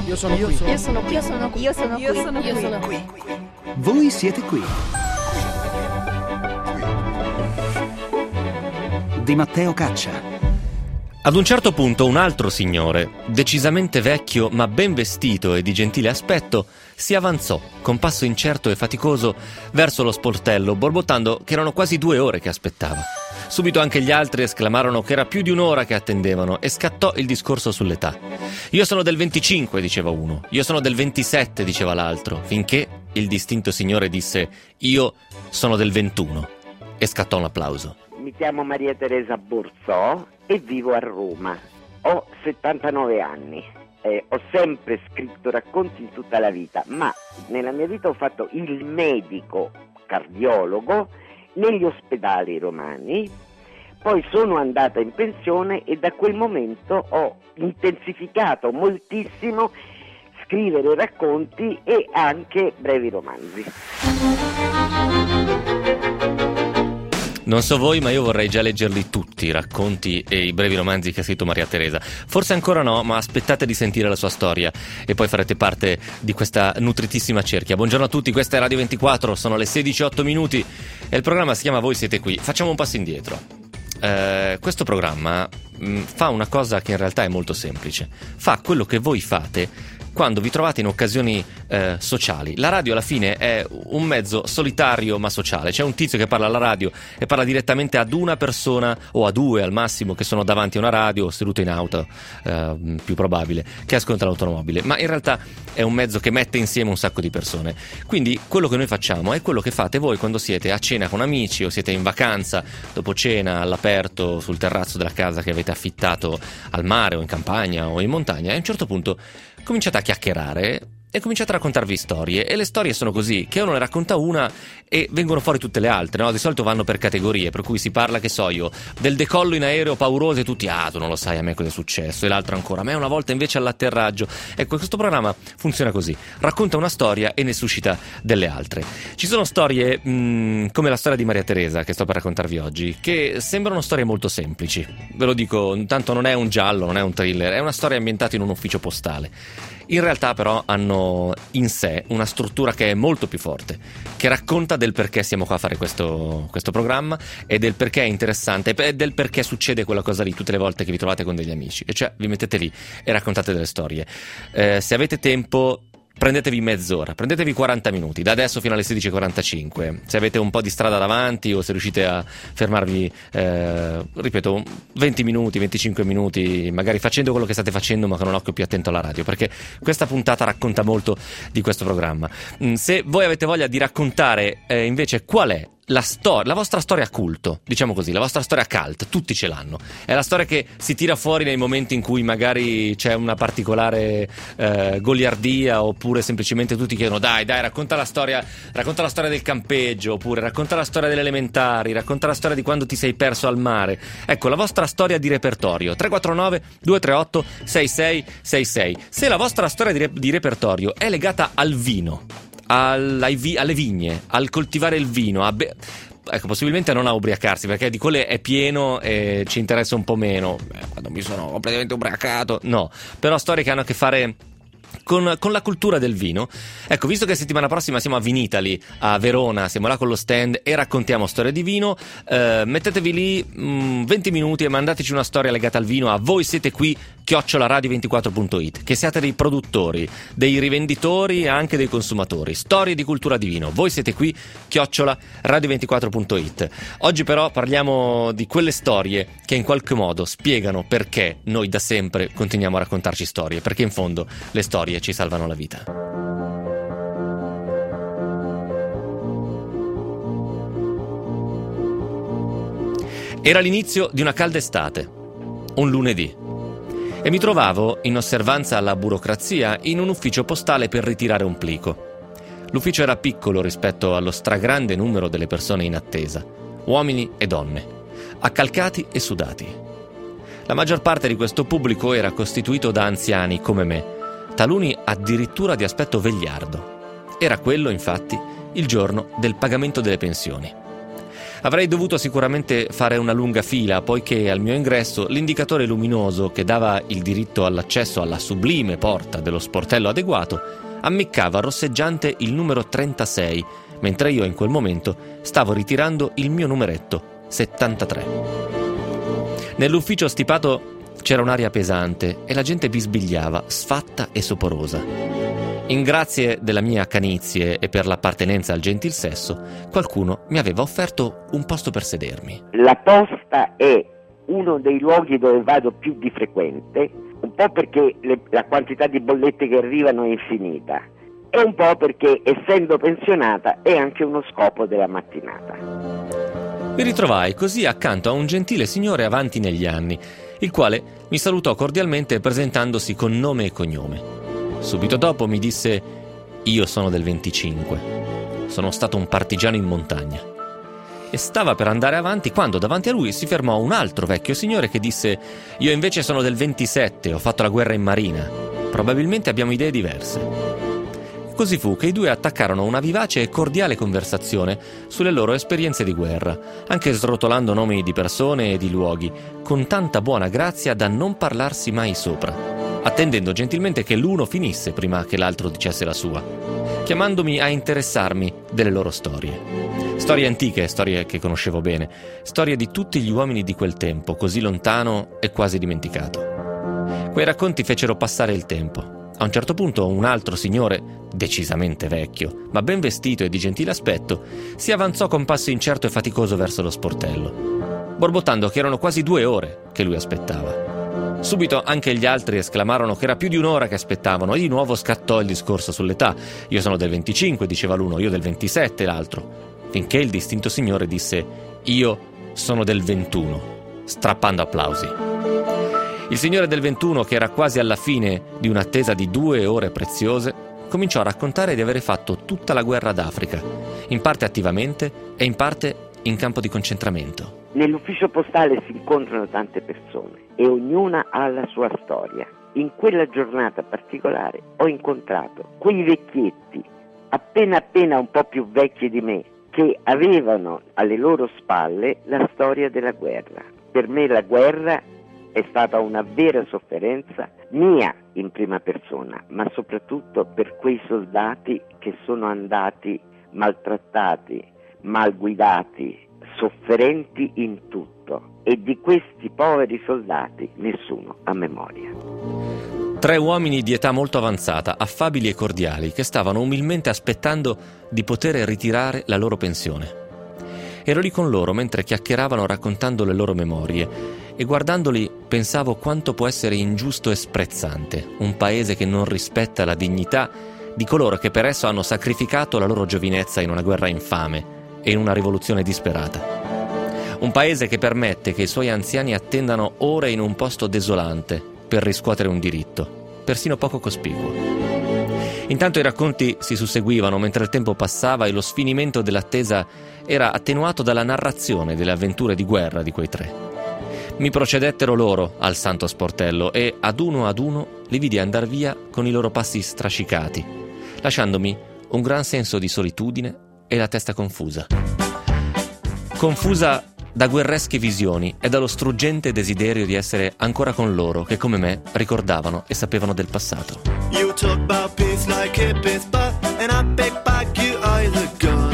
Io sono qui. Io sono qui. Io sono qui. Io sono qui. Io sono Io qui. sono qui. Voi siete qui. Di Matteo Caccia. Ad un certo punto un altro signore, decisamente vecchio ma ben vestito e di gentile aspetto, si avanzò con passo incerto e faticoso verso lo sportello, borbottando che erano quasi 2 ore che aspettava. Subito anche gli altri esclamarono che era più di un'ora che attendevano e scattò il discorso sull'età. Io sono del 25, diceva uno. Io sono del 27, diceva l'altro, finché il distinto signore disse io sono del 21 e scattò un applauso. Mi chiamo Maria Teresa Borzò e vivo a Roma. Ho 79 anni. Ho sempre scritto racconti in tutta la vita, ma nella mia vita ho fatto il medico cardiologo negli ospedali romani, poi sono andata in pensione e da quel momento ho intensificato moltissimo scrivere racconti e anche brevi romanzi. Non so voi, ma io vorrei già leggerli tutti, i racconti e i brevi romanzi che ha scritto Maria Teresa. Forse ancora no, ma aspettate di sentire la sua storia e poi farete parte di questa nutritissima cerchia. Buongiorno a tutti, questa è Radio 24, sono le 16:08 e il programma si chiama Voi siete qui. Facciamo un passo indietro. Questo programma fa una cosa che in realtà è molto semplice. Fa quello che voi fate quando vi trovate in occasioni sociali. La radio alla fine è un mezzo solitario ma sociale. C'è un tizio che parla alla radio e parla direttamente ad una persona o a 2 al massimo che sono davanti a una radio o seduto in auto, più probabile, che ascolta l'automobile. Ma in realtà è un mezzo che mette insieme un sacco di persone. Quindi quello che noi facciamo è quello che fate voi quando siete a cena con amici o siete in vacanza, dopo cena all'aperto sul terrazzo della casa che avete affittato al mare o in campagna o in montagna, e a un certo punto cominciate a chiacchierare e cominciate a raccontarvi storie, e le storie sono così, che uno ne racconta una e vengono fuori tutte le altre, no? Di solito vanno per categorie, per cui si parla, che so io, del decollo in aereo pauroso e tutti, tu non lo sai a me cosa è successo, e l'altro ancora, a me una volta invece all'atterraggio. Ecco, questo programma funziona così, racconta una storia e ne suscita delle altre. Ci sono storie come la storia di Maria Teresa che sto per raccontarvi oggi, che sembrano storie molto semplici, ve lo dico, intanto non è un giallo, non è un thriller, è una storia ambientata in un ufficio postale. In realtà però hanno in sé una struttura che è molto più forte, che racconta del perché siamo qua a fare questo programma e del perché è interessante e del perché succede quella cosa lì tutte le volte che vi trovate con degli amici, e cioè vi mettete lì e raccontate delle storie. Se avete tempo, prendetevi mezz'ora, prendetevi 40 minuti, da adesso fino alle 16:45. Se avete un po' di strada davanti o se riuscite a fermarvi, ripeto, 20 minuti, 25 minuti, magari facendo quello che state facendo ma con un occhio più attento alla radio, perché questa puntata racconta molto di questo programma. Se voi avete voglia di raccontare invece qual è la vostra storia culto, diciamo così, la vostra storia cult, tutti ce l'hanno. È la storia che si tira fuori nei momenti in cui magari c'è una particolare goliardia, oppure semplicemente tutti chiedono dai, racconta la storia del campeggio, oppure racconta la storia delle elementari, racconta la storia di quando ti sei perso al mare. Ecco, la vostra storia di repertorio. 349 238 6666. Se la vostra storia di repertorio è legata al vino, alle vigne, al coltivare il vino, ecco, possibilmente non a ubriacarsi, perché di quelle è pieno e ci interessa un po' meno. Quando mi sono completamente ubriacato, no, però storie che hanno a che fare con la cultura del vino. Ecco, visto che settimana prossima siamo a Vinitaly a Verona, siamo là con lo stand e raccontiamo storie di vino, mettetevi lì 20 minuti e mandateci una storia legata al vino a voi siete qui @radio24.it, che siate dei produttori, dei rivenditori e anche dei consumatori. Storie di cultura di vino, voi siete qui @radio24.it. Oggi però parliamo di quelle storie che in qualche modo spiegano perché noi da sempre continuiamo a raccontarci storie, perché in fondo le storie ci salvano la vita. Era l'inizio di una calda estate, un lunedì, e mi trovavo, in osservanza alla burocrazia, in un ufficio postale per ritirare un plico. L'ufficio era piccolo rispetto allo stragrande numero delle persone in attesa, uomini e donne, accalcati e sudati. La maggior parte di questo pubblico era costituito da anziani come me, taluni addirittura di aspetto vegliardo. Era quello, infatti, il giorno del pagamento delle pensioni. Avrei dovuto sicuramente fare una lunga fila, poiché al mio ingresso l'indicatore luminoso che dava il diritto all'accesso alla sublime porta dello sportello adeguato ammiccava rosseggiante il numero 36, mentre io in quel momento stavo ritirando il mio numeretto 73. Nell'ufficio stipato c'era un'aria pesante e la gente bisbigliava, sfatta e soporosa. In grazie della mia canizie e per l'appartenenza al gentil sesso, qualcuno mi aveva offerto un posto per sedermi. La posta è uno dei luoghi dove vado più di frequente, un po' perché la quantità di bollette che arrivano è infinita e un po' perché, essendo pensionata, è anche uno scopo della mattinata. Mi ritrovai così accanto a un gentile signore avanti negli anni, il quale mi salutò cordialmente presentandosi con nome e cognome. Subito dopo mi disse: io sono del 25, sono stato un partigiano in montagna. E stava per andare avanti quando davanti a lui si fermò un altro vecchio signore che disse: io invece sono del 27, ho fatto la guerra in marina, probabilmente abbiamo idee diverse. Così fu che i due attaccarono una vivace e cordiale conversazione sulle loro esperienze di guerra, anche srotolando nomi di persone e di luoghi, con tanta buona grazia da non parlarsi mai sopra, attendendo gentilmente che l'uno finisse prima che l'altro dicesse la sua, chiamandomi a interessarmi delle loro storie. Storie antiche, storie che conoscevo bene, storie di tutti gli uomini di quel tempo, così lontano e quasi dimenticato. Quei racconti fecero passare il tempo. A un certo punto un altro signore, decisamente vecchio, ma ben vestito e di gentile aspetto, si avanzò con passo incerto e faticoso verso lo sportello, borbottando che erano quasi 2 ore che lui aspettava. Subito anche gli altri esclamarono che era più di un'ora che aspettavano e di nuovo scattò il discorso sull'età. Io sono del 25, diceva l'uno, io del 27 l'altro, finché il distinto signore disse: io sono del 21, strappando applausi. Il signore del 21, che era quasi alla fine di un'attesa di 2 ore preziose, cominciò a raccontare di avere fatto tutta la guerra d'Africa, in parte attivamente e in parte in campo di concentramento. Nell'ufficio postale si incontrano tante persone e ognuna ha la sua storia. In quella giornata particolare ho incontrato quei vecchietti, appena un po' più vecchi di me, che avevano alle loro spalle la storia della guerra. Per me la guerra è stata una vera sofferenza mia in prima persona, ma soprattutto per quei soldati che sono andati maltrattati, mal guidati, sofferenti in tutto, e di questi poveri soldati nessuno ha memoria. 3 uomini di età molto avanzata, affabili e cordiali, che stavano umilmente aspettando di poter ritirare la loro pensione. Ero lì con loro mentre chiacchieravano raccontando le loro memorie e guardandoli pensavo quanto può essere ingiusto e sprezzante un paese che non rispetta la dignità di coloro che per esso hanno sacrificato la loro giovinezza in una guerra infame e in una rivoluzione disperata. Un paese che permette che i suoi anziani attendano ore in un posto desolante per riscuotere un diritto, persino poco cospicuo. Intanto i racconti si susseguivano mentre il tempo passava e lo sfinimento dell'attesa era attenuato dalla narrazione delle avventure di guerra di quei 3. Mi procedettero loro al santo sportello e ad uno li vidi andar via con i loro passi strascicati, lasciandomi un gran senso di solitudine e la testa confusa. Confusa da guerresche visioni e dallo struggente desiderio di essere ancora con loro che, come me, ricordavano e sapevano del passato. You talk about peace like hippies, but and I pick back you either gun.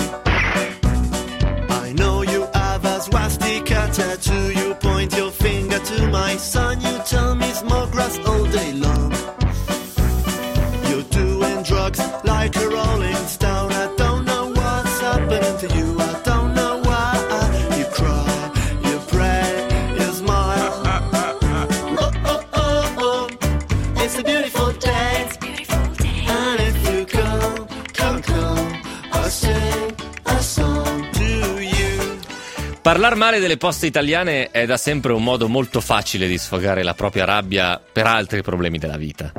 I know you have a swastika tattoo. You point your finger to my son. You tell me smoke grass all day long. You're doing drugs like a rolling stone. I don't know what's happening to you. I don't know why you cry, you pray, you smile. Oh, oh, oh, oh. It's a beautiful day. And if you come, I'll sing a song to you. Parlar male delle poste italiane è da sempre un modo molto facile di sfogare la propria rabbia per altri problemi della vita.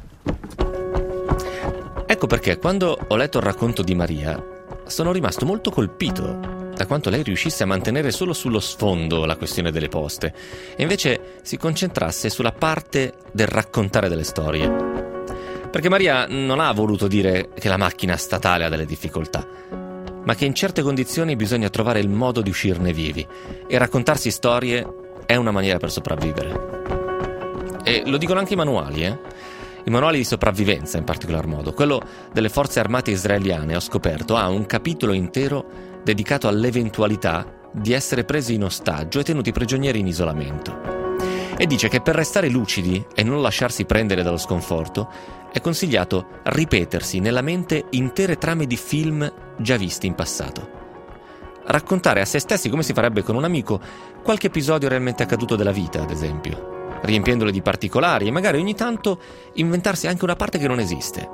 Ecco perché quando ho letto il racconto di Maria sono rimasto molto colpito da quanto lei riuscisse a mantenere solo sullo sfondo la questione delle poste e invece si concentrasse sulla parte del raccontare delle storie. Perché Maria non ha voluto dire che la macchina statale ha delle difficoltà, ma che in certe condizioni bisogna trovare il modo di uscirne vivi, e raccontarsi storie è una maniera per sopravvivere. E lo dicono anche i manuali, I manuali di sopravvivenza in particolar modo. Quello delle forze armate israeliane, ho scoperto, ha un capitolo intero dedicato all'eventualità di essere presi in ostaggio e tenuti prigionieri in isolamento. E dice che per restare lucidi e non lasciarsi prendere dallo sconforto è consigliato ripetersi nella mente intere trame di film già visti in passato. Raccontare a se stessi, come si farebbe con un amico, qualche episodio realmente accaduto della vita, ad esempio, riempiendole di particolari e magari ogni tanto inventarsi anche una parte che non esiste.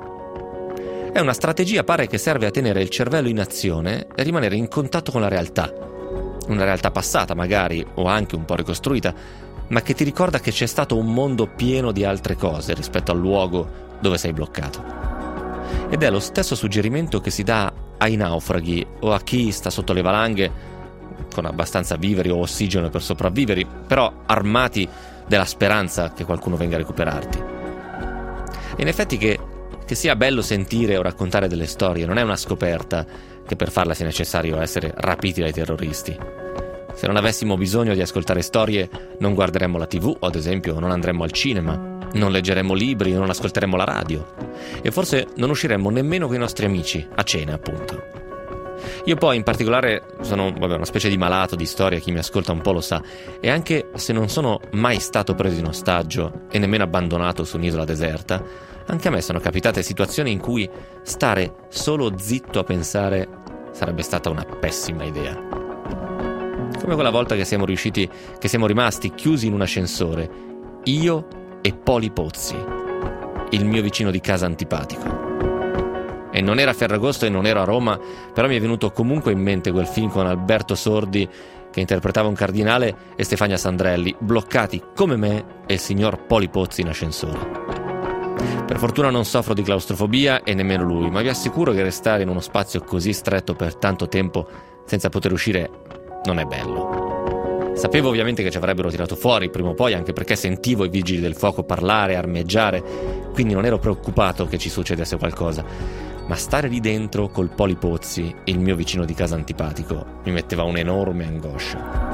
È una strategia, pare, che serve a tenere il cervello in azione e rimanere in contatto con la realtà. Una realtà passata, magari, o anche un po' ricostruita, ma che ti ricorda che c'è stato un mondo pieno di altre cose rispetto al luogo dove sei bloccato. Ed è lo stesso suggerimento che si dà ai naufraghi o a chi sta sotto le valanghe con abbastanza viveri o ossigeno per sopravvivere, però armati della speranza che qualcuno venga a recuperarti. E in effetti che sia bello sentire o raccontare delle storie non è una scoperta che per farla sia necessario essere rapiti dai terroristi. Se non avessimo bisogno di ascoltare storie, non guarderemmo la TV, o ad esempio non andremmo al cinema, non leggeremmo libri, non ascolteremmo la radio e forse non usciremmo nemmeno con i nostri amici, a cena appunto. Io poi in particolare sono una specie di malato di storia, chi mi ascolta un po' lo sa, e anche se non sono mai stato preso in ostaggio e nemmeno abbandonato su un'isola deserta, anche a me sono capitate situazioni in cui stare solo zitto a pensare sarebbe stata una pessima idea. Come quella volta che siamo rimasti chiusi in un ascensore, io e Poli Pozzi, il mio vicino di casa antipatico. E non era Ferragosto e non ero a Roma, però mi è venuto comunque in mente quel film con Alberto Sordi che interpretava un cardinale e Stefania Sandrelli, bloccati come me e il signor Poli Pozzi in ascensore. Per fortuna non soffro di claustrofobia e nemmeno lui, ma vi assicuro che restare in uno spazio così stretto per tanto tempo senza poter uscire non è bello. Sapevo ovviamente che ci avrebbero tirato fuori prima o poi, anche perché sentivo i vigili del fuoco parlare, armeggiare, quindi non ero preoccupato che ci succedesse qualcosa. Ma stare lì dentro col Poli Pozzi, il mio vicino di casa antipatico, mi metteva un'enorme angoscia.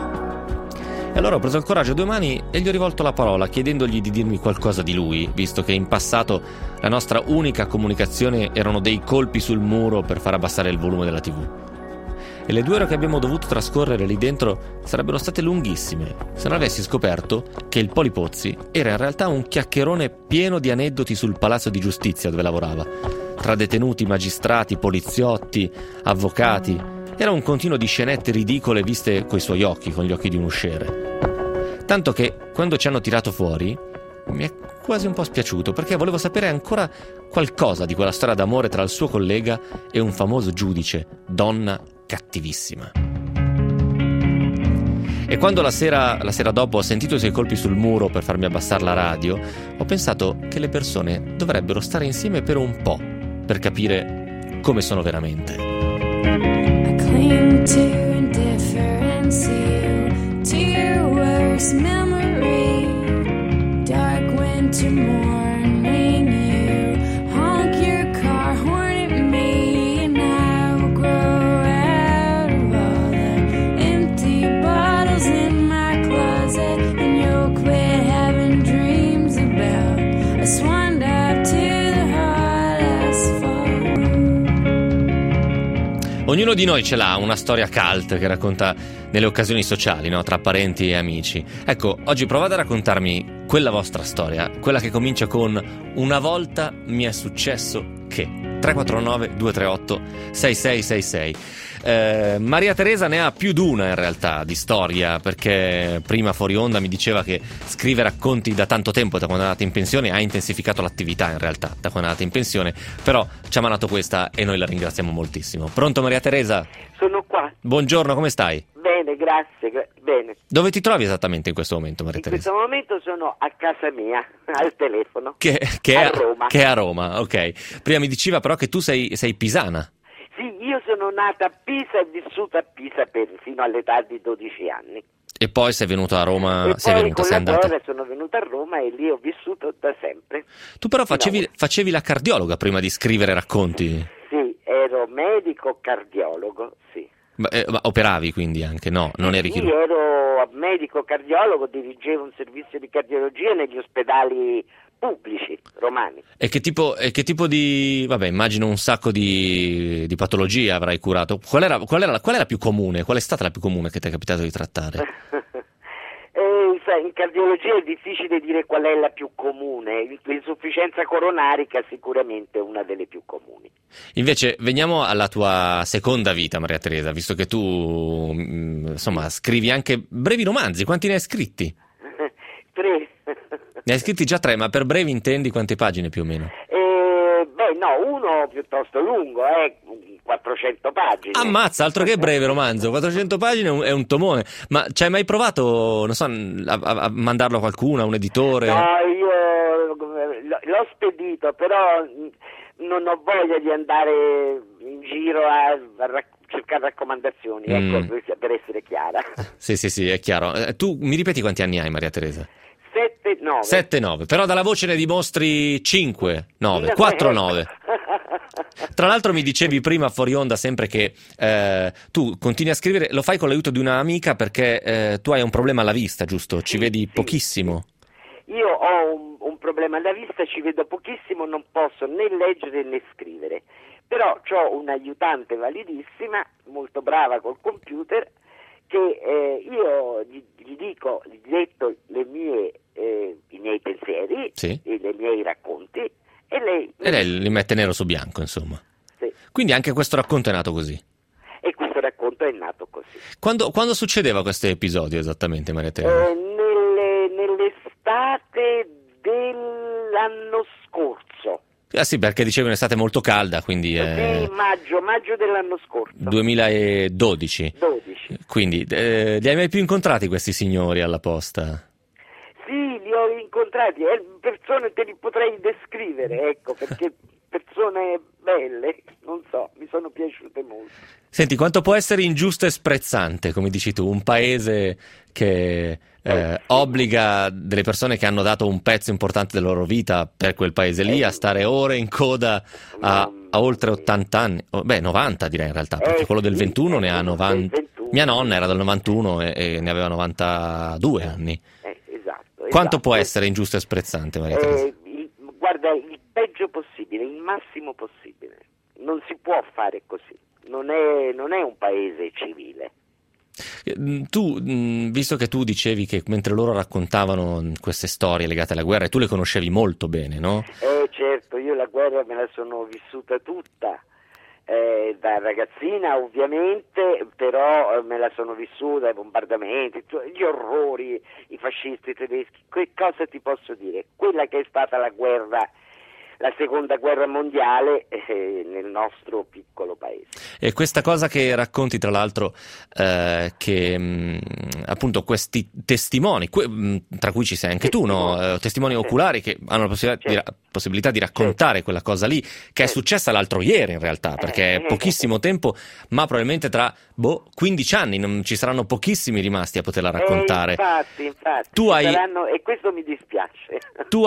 E allora ho preso il coraggio a due mani e gli ho rivolto la parola chiedendogli di dirmi qualcosa di lui, visto che in passato la nostra unica comunicazione erano dei colpi sul muro per far abbassare il volume della TV. E le 2 ore che abbiamo dovuto trascorrere lì dentro sarebbero state lunghissime se non avessi scoperto che il Poli Pozzi era in realtà un chiacchierone pieno di aneddoti sul palazzo di giustizia dove lavorava, tra detenuti, magistrati, poliziotti, avvocati. Era un continuo di scenette ridicole viste coi suoi occhi, con gli occhi di un usciere. Tanto che quando ci hanno tirato fuori mi è quasi un po' spiaciuto, perché volevo sapere ancora qualcosa di quella storia d'amore tra il suo collega e un famoso giudice, donna cattivissima. E quando la sera dopo ho sentito i suoi colpi sul muro per farmi abbassare la radio, ho pensato che le persone dovrebbero stare insieme per un po' per capire come sono veramente. I cling to indifference, you to your worst memory. Dark winter morning, you honk your car horn at me, and I will grow out of all the empty bottles in my closet, and you'll quit having dreams about a swan dive to the hot asphalt. Ognuno di noi ce l'ha una storia cult che racconta nelle occasioni sociali, no? Tra parenti e amici. Ecco, oggi provate a raccontarmi quella vostra storia, quella che comincia con "una volta mi è successo che". 349 238 6666. Maria Teresa ne ha più d'una in realtà di storia, perché prima fuori onda mi diceva che scrive racconti da tanto tempo, da quando è andata in pensione, ha intensificato l'attività in realtà da quando è andata in pensione, però ci ha mandato questa e noi la ringraziamo moltissimo. Pronto Maria Teresa? Sono qua. Buongiorno, come stai? Bene, grazie. Bene. Dove ti trovi esattamente in questo momento, Maria Teresa? In questo momento sono a casa mia, al telefono. Che a Roma. Che è a Roma, ok. Prima mi diceva però che tu sei pisana. Sì, io sono nata a Pisa e vissuta a Pisa fino all'età di 12 anni. E poi sei venuta a Roma, E sei poi venuta, con sei la andata. guerra sono venuta a Roma e lì ho vissuto da sempre. Tu però facevi la cardiologa prima di scrivere racconti. Sì, ero medico cardiologo, sì. Ma operavi quindi anche? No, non eri Sì, chirurgo. ero medico cardiologo, dirigevo un servizio di cardiologia negli ospedali pubblici romani. E che tipo di... Vabbè, immagino un sacco di patologie avrai curato. Qual era la più comune? Qual è stata la più comune che ti è capitato di trattare? Sai, in cardiologia è difficile dire qual è la più comune. L'insufficienza coronarica sicuramente è una delle più comuni. Invece veniamo alla tua seconda vita, Maria Teresa, visto che tu insomma scrivi anche brevi romanzi. Quanti ne hai scritti? 3. Ne hai scritti già 3, ma per brevi intendi quante pagine più o meno? No, uno piuttosto lungo, 400 pagine. Ammazza, altro che breve romanzo, 400 pagine è un tomone. Ma ci hai mai provato, non so, a mandarlo a qualcuno, a un editore? No, io l'ho spedito, però non ho voglia di andare in giro a cercare raccomandazioni, ecco, per essere chiara. Sì, è chiaro. Tu mi ripeti quanti anni hai, Maria Teresa? 7-9. Però dalla voce ne dimostri 5-9, 4-9. Tra l'altro mi dicevi prima fuori onda sempre che tu continui a scrivere, lo fai con l'aiuto di un'amica perché tu hai un problema alla vista, giusto? Ci vedi pochissimo. Io ho un problema alla vista, ci vedo pochissimo, non posso né leggere né scrivere, però ho un'aiutante validissima, molto brava col computer, che io gli detto i miei pensieri, Sì. e i miei racconti, e lei li mette nero su bianco, insomma. Sì. Quindi anche questo racconto è nato così. E questo racconto è nato così. Quando succedeva questo episodio esattamente, Maria Teresa? Nell'estate dell'anno scorso. Ah sì, perché dicevi un'estate molto calda, quindi Sì, maggio dell'anno scorso. 2012. 12. Quindi li hai mai più incontrati questi signori alla posta? Sì, li ho incontrati, persone te li potrei descrivere, ecco, perché persone belle, non so, mi sono piaciute molto. Senti, quanto può essere ingiusto e sprezzante, come dici tu, un paese che obbliga delle persone che hanno dato un pezzo importante della loro vita per quel paese lì a stare ore in coda a oltre 80 anni, 90 direi in realtà, perché quello del 21 ne ha 90. Mia nonna era del 91 e ne aveva 92 anni. Esatto. Quanto può essere ingiusto e sprezzante, Maria Teresa? Guarda, il peggio possibile, il massimo possibile. Non si può fare così. Non è un paese civile. Tu, visto che tu dicevi che mentre loro raccontavano queste storie legate alla guerra, e tu le conoscevi molto bene, no? Certo, io la guerra me la sono vissuta tutta. Da ragazzina ovviamente, però me la sono vissuta, i bombardamenti, gli orrori, i fascisti tedeschi. Che cosa ti posso dire? Quella che è stata la guerra, la seconda guerra mondiale nel nostro piccolo paese. E questa cosa che racconti, tra l'altro, che appunto questi testimoni, tra cui ci sei anche tu, no? Testimoni oculari che hanno la possibilità di raccontare quella cosa lì, che è successa l'altro ieri in realtà, perché è pochissimo tempo, ma probabilmente tra 15 anni non ci saranno pochissimi rimasti a poterla raccontare. Infatti, e questo mi dispiace. Tu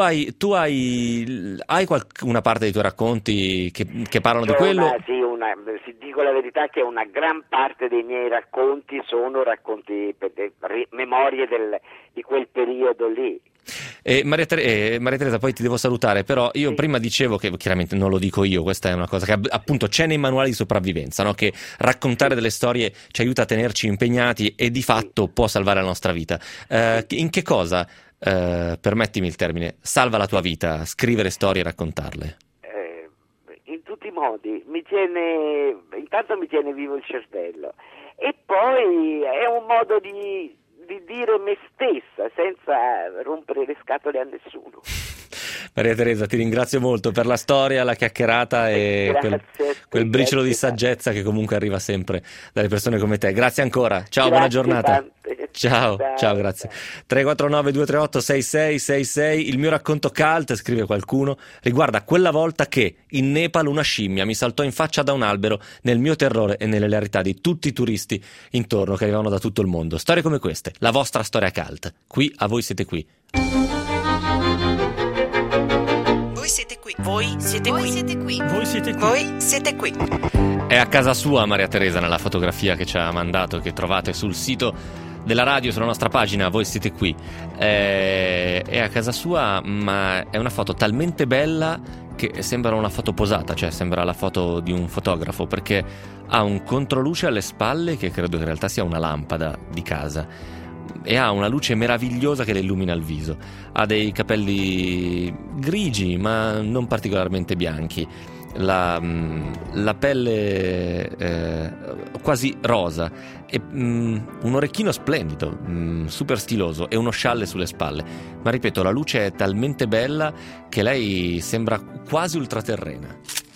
hai una parte dei tuoi racconti che parlano di quello? Sì, dico la verità che una gran parte dei miei racconti sono racconti, memorie di quel periodo lì. Maria Teresa, poi ti devo salutare, però io prima dicevo che chiaramente non lo dico io, questa è una cosa che appunto c'è nei manuali di sopravvivenza, no? Che raccontare delle storie ci aiuta a tenerci impegnati e di fatto può salvare la nostra vita. In che cosa, permettimi il termine, salva la tua vita scrivere storie e raccontarle? In tutti i modi, intanto mi tiene vivo il cervello, e poi è un modo di dire me stessa senza rompere le scatole a nessuno. Maria Teresa, ti ringrazio molto per la storia, la chiacchierata e quel briciolo di saggezza che comunque arriva sempre dalle persone come te. Grazie ancora, ciao, buona giornata. Tante. Ciao, grazie. 349 238 6666. Il mio racconto cult, scrive qualcuno, riguarda quella volta che in Nepal una scimmia mi saltò in faccia da un albero nel mio terrore e nelle hilarità di tutti i turisti intorno che arrivavano da tutto il mondo. Storie come queste, la vostra storia cult. Qui a Voi siete qui. siete qui. Voi siete qui. Siete qui. Voi siete qui. Voi siete qui. È a casa sua Maria Teresa nella fotografia che ci ha mandato, che trovate sul sito della radio, sulla nostra pagina. Voi siete qui. È a casa sua, ma è una foto talmente bella che sembra una foto posata, cioè sembra la foto di un fotografo, perché ha un controluce alle spalle che credo che in realtà sia una lampada di casa, e ha una luce meravigliosa che le illumina il viso. Ha dei capelli grigi ma non particolarmente bianchi, la pelle quasi rosa e un orecchino splendido, super stiloso, e uno scialle sulle spalle. Ma ripeto, la luce è talmente bella che lei sembra quasi ultraterrena.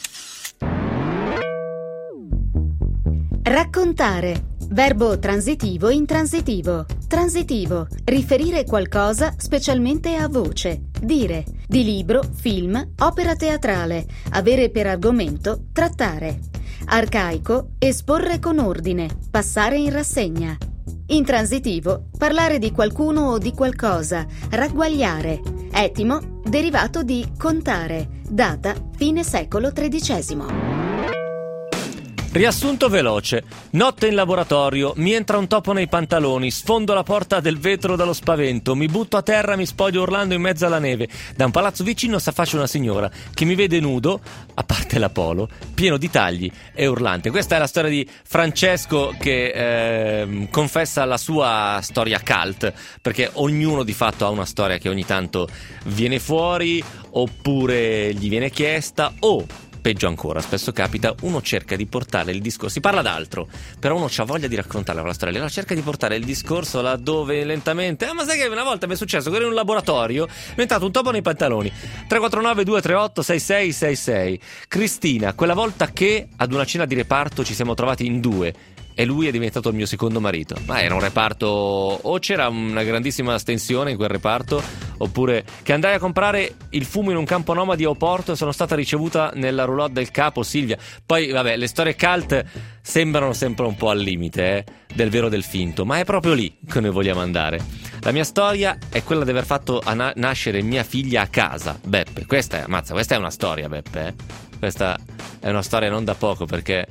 Raccontare. Verbo transitivo intransitivo. Transitivo. Riferire qualcosa specialmente a voce. Dire. Di libro, film, opera teatrale. Avere per argomento trattare. Arcaico. Esporre con ordine. Passare in rassegna. Intransitivo. Parlare di qualcuno o di qualcosa. Ragguagliare. Etimo. Derivato di contare. Data. Fine secolo XIII. Riassunto veloce. Notte in laboratorio, mi entra un topo nei pantaloni, sfondo la porta del vetro dallo spavento, mi butto a terra, mi spoglio urlando in mezzo alla neve. Da un palazzo vicino s'affaccia una signora che mi vede nudo, a parte la polo, pieno di tagli e urlante. Questa è la storia di Francesco che confessa la sua storia cult, perché ognuno di fatto ha una storia che ogni tanto viene fuori, oppure gli viene chiesta, o peggio ancora, spesso capita, uno cerca di portare il discorso, si parla d'altro, però uno c'ha voglia di raccontare la storia, allora cerca di portare il discorso laddove lentamente, ma sai che una volta mi è successo che ero in un laboratorio, mi è entrato un topo nei pantaloni. 349 238 6666. Cristina, quella volta che ad una cena di reparto ci siamo trovati in due e lui è diventato il mio secondo marito. Ma era un reparto, o c'era una grandissima stensione in quel reparto, oppure che andai a comprare il fumo in un campo nomadi a Oporto e sono stata ricevuta nella roulotte del capo Silvia. Poi vabbè, le storie cult sembrano sempre un po' al limite del vero o del finto, ma è proprio lì che noi vogliamo andare. La mia storia è quella di aver fatto nascere mia figlia a casa. Beppe, questa è una storia, Beppe, Questa è una storia non da poco, perché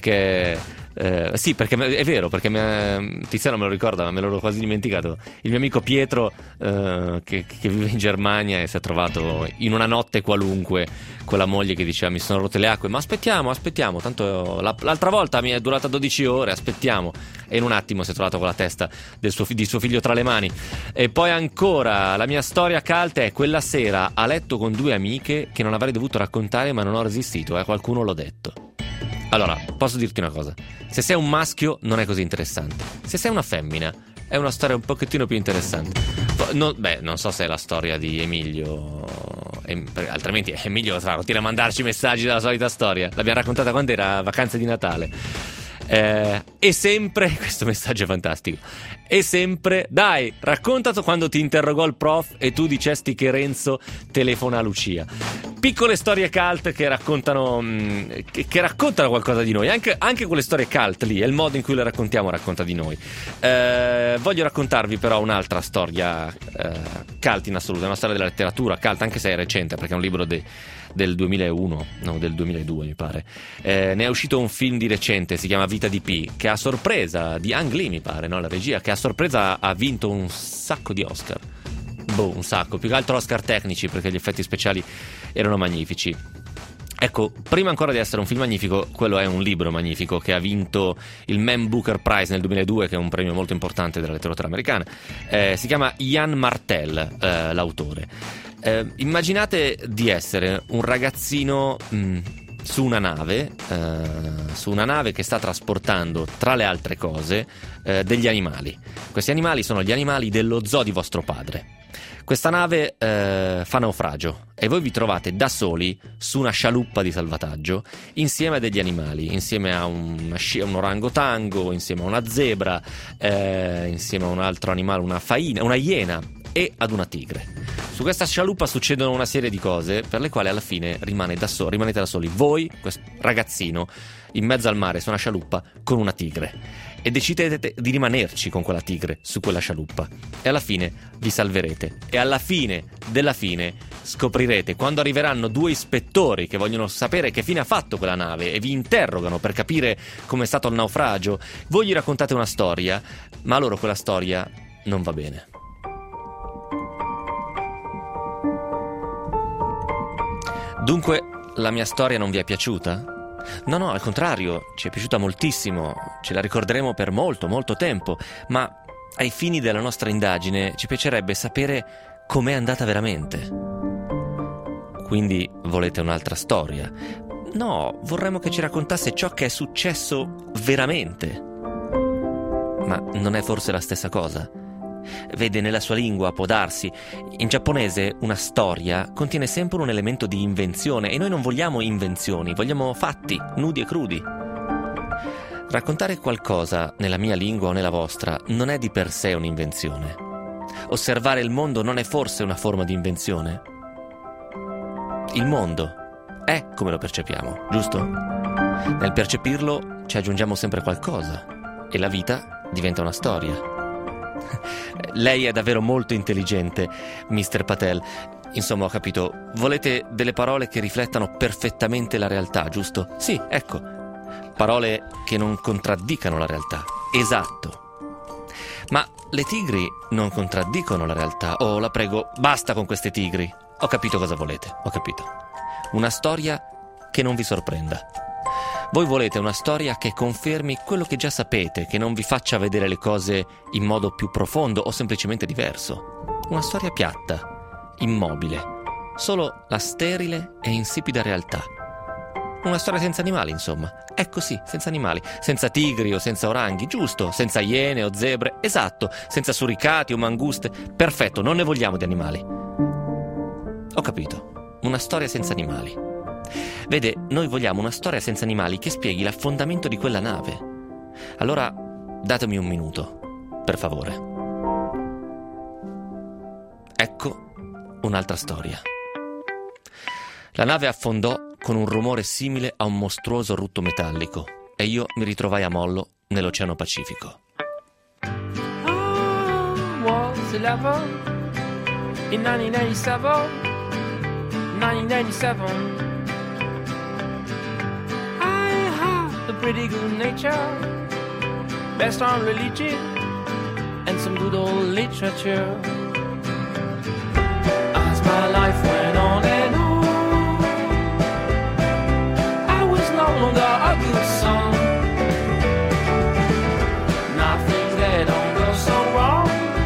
sì, perché è vero, perché Tiziano me lo ricorda, ma me l'ero quasi dimenticato. Il mio amico Pietro che vive in Germania e si è trovato in una notte qualunque con la moglie che diceva: mi sono rotte le acque, ma aspettiamo, tanto l'altra volta mi è durata 12 ore, aspettiamo. E in un attimo si è trovato con la testa di suo figlio tra le mani. E poi ancora, la mia storia cult è quella sera a letto con due amiche che non avrei dovuto raccontare, ma non ho resistito, a qualcuno l'ho detto. Allora, posso dirti una cosa: se sei un maschio non è così interessante, se sei una femmina è una storia un pochettino più interessante. Non so se è la storia di Emilio, altrimenti Emilio continua a mandarci messaggi della solita storia. L'abbiamo raccontata quando era vacanze di Natale. E sempre, questo messaggio è fantastico, e sempre, dai, raccontato quando ti interrogò il prof e tu dicesti che Renzo telefona a Lucia. Piccole storie cult che raccontano qualcosa di noi. Anche quelle storie cult lì, è il modo in cui le raccontiamo, racconta di noi. Voglio raccontarvi però un'altra storia cult in assoluto, è una storia della letteratura cult, anche se è recente, perché è un libro del 2001, no, del 2002 mi pare. Ne è uscito un film di recente, si chiama Vita di Pi, che a sorpresa di Ang Lee, mi pare, no, la regia, che a sorpresa ha vinto un sacco di Oscar. Un sacco, più che altro Oscar tecnici, perché gli effetti speciali erano magnifici. Ecco, prima ancora di essere un film magnifico, quello è un libro magnifico che ha vinto il Man Booker Prize nel 2002, che è un premio molto importante della letteratura americana. Si chiama Ian Martel, l'autore. Immaginate di essere un ragazzino su una nave che sta trasportando, tra le altre cose, degli animali. Questi animali sono gli animali dello zoo di vostro padre. Questa nave fa naufragio e voi vi trovate da soli su una scialuppa di salvataggio insieme a degli animali, insieme a un orangotango, insieme a una zebra, insieme a un altro animale, una iena, e ad una tigre. Su questa scialuppa succedono una serie di cose per le quali alla fine rimanete da soli. Voi, questo ragazzino, in mezzo al mare su una scialuppa con una tigre. E decidete di rimanerci con quella tigre su quella scialuppa. E alla fine vi salverete. E alla fine della fine scoprirete, quando arriveranno 2 ispettori che vogliono sapere che fine ha fatto quella nave e vi interrogano per capire come è stato il naufragio, voi gli raccontate una storia, ma a loro quella storia non va bene. Dunque, la mia storia non vi è piaciuta? No, al contrario, ci è piaciuta moltissimo, ce la ricorderemo per molto, molto tempo, ma ai fini della nostra indagine ci piacerebbe sapere com'è andata veramente. Quindi volete un'altra storia? No, vorremmo che ci raccontasse ciò che è successo veramente. Ma non è forse la stessa cosa? Vede, nella sua lingua può darsi. In giapponese una storia contiene sempre un elemento di invenzione e noi non vogliamo invenzioni, vogliamo fatti, nudi e crudi. Raccontare qualcosa nella mia lingua o nella vostra non è di per sé un'invenzione. Osservare il mondo non è forse una forma di invenzione? Il mondo è come lo percepiamo, giusto? Nel percepirlo ci aggiungiamo sempre qualcosa e la vita diventa una storia. Lei è davvero molto intelligente, Mr. Patel. Insomma, ho capito. Volete delle parole che riflettano perfettamente la realtà, giusto? Sì, ecco. Parole che non contraddicano la realtà. Esatto. Ma le tigri non contraddicono la realtà. Oh, la prego, basta con queste tigri. Ho capito cosa volete, ho capito. Una storia che non vi sorprenda. Voi volete una storia che confermi quello che già sapete, che non vi faccia vedere le cose in modo più profondo o semplicemente diverso. Una storia piatta, immobile, solo la sterile e insipida realtà. Una storia senza animali, insomma. Ecco sì, senza animali, senza tigri o senza oranghi, giusto, senza iene o zebre, esatto, senza suricati o manguste. Perfetto, non ne vogliamo di animali. Ho capito, una storia senza animali. Vede, noi vogliamo una storia senza animali che spieghi l'affondamento di quella nave. Allora, datemi un minuto, per favore. Ecco un'altra storia. La nave affondò con un rumore simile a un mostruoso rutto metallico e io mi ritrovai a mollo nell'Oceano Pacifico. Was 11 in 1997. A pretty good nature, best on religion, and some good old literature. As my life went on and on, I was no longer a good son. Now things they don't go so wrong.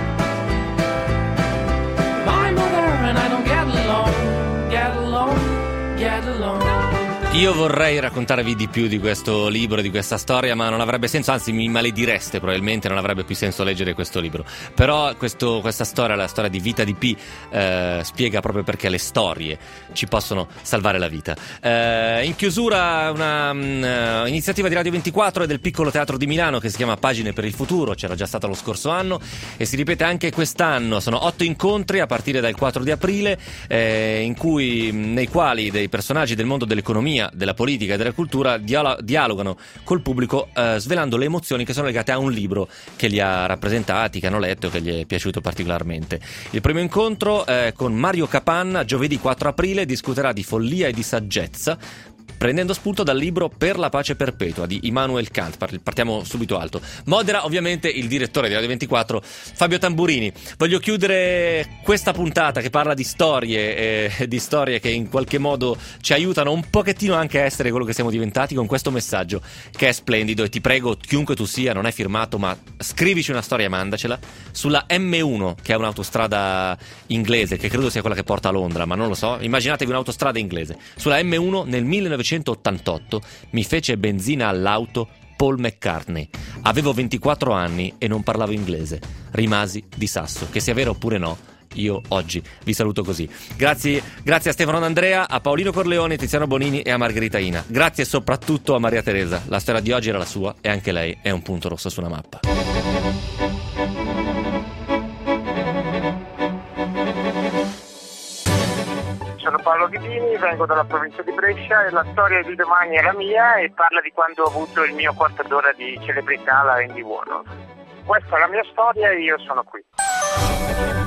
My mother and I don't get along, get along, get along. Io vorrei raccontarvi di più di questo libro, di questa storia, ma non avrebbe senso, anzi mi maledireste probabilmente, non avrebbe più senso leggere questo libro. Però questa storia, la storia di vita di P, spiega proprio perché le storie ci possono salvare la vita. In chiusura una iniziativa di Radio 24 e del Piccolo Teatro di Milano che si chiama Pagine per il Futuro, c'era già stato lo scorso anno e si ripete anche quest'anno. Sono 8 incontri a partire dal 4 di aprile nei quali dei personaggi del mondo dell'economia, della politica e della cultura dialogano col pubblico svelando le emozioni che sono legate a un libro che li ha rappresentati, che hanno letto, che gli è piaciuto particolarmente. Il primo incontro con Mario Capanna, giovedì 4 aprile, discuterà di follia e di saggezza, prendendo spunto dal libro Per la pace perpetua di Immanuel Kant. Partiamo subito alto. Modera ovviamente il direttore di Radio 24, Fabio Tamburini. Voglio chiudere questa puntata che parla di storie che in qualche modo ci aiutano un pochettino anche a essere quello che siamo diventati, con questo messaggio che è splendido e ti prego, chiunque tu sia, non è firmato, ma scrivici una storia e mandacela, sulla M1, che è un'autostrada inglese, che credo sia quella che porta a Londra, ma non lo so, immaginatevi un'autostrada inglese. Sulla M1 nel 1988 mi fece benzina all'auto Paul McCartney. Avevo 24 anni e non parlavo inglese. Rimasi di sasso. Che sia vero oppure no, io oggi vi saluto così. Grazie a Stefano D'Andrea, a Paolino Corleone, Tiziano Bonini e a Margherita Ina. Grazie soprattutto a Maria Teresa. La storia di oggi era la sua e anche lei è un punto rosso su una mappa. Paolo Ghidini, vengo dalla provincia di Brescia e la storia di domani è la mia e parla di quando ho avuto il mio quarto d'ora di celebrità alla Andy Warhol. Questa è la mia storia e io sono qui.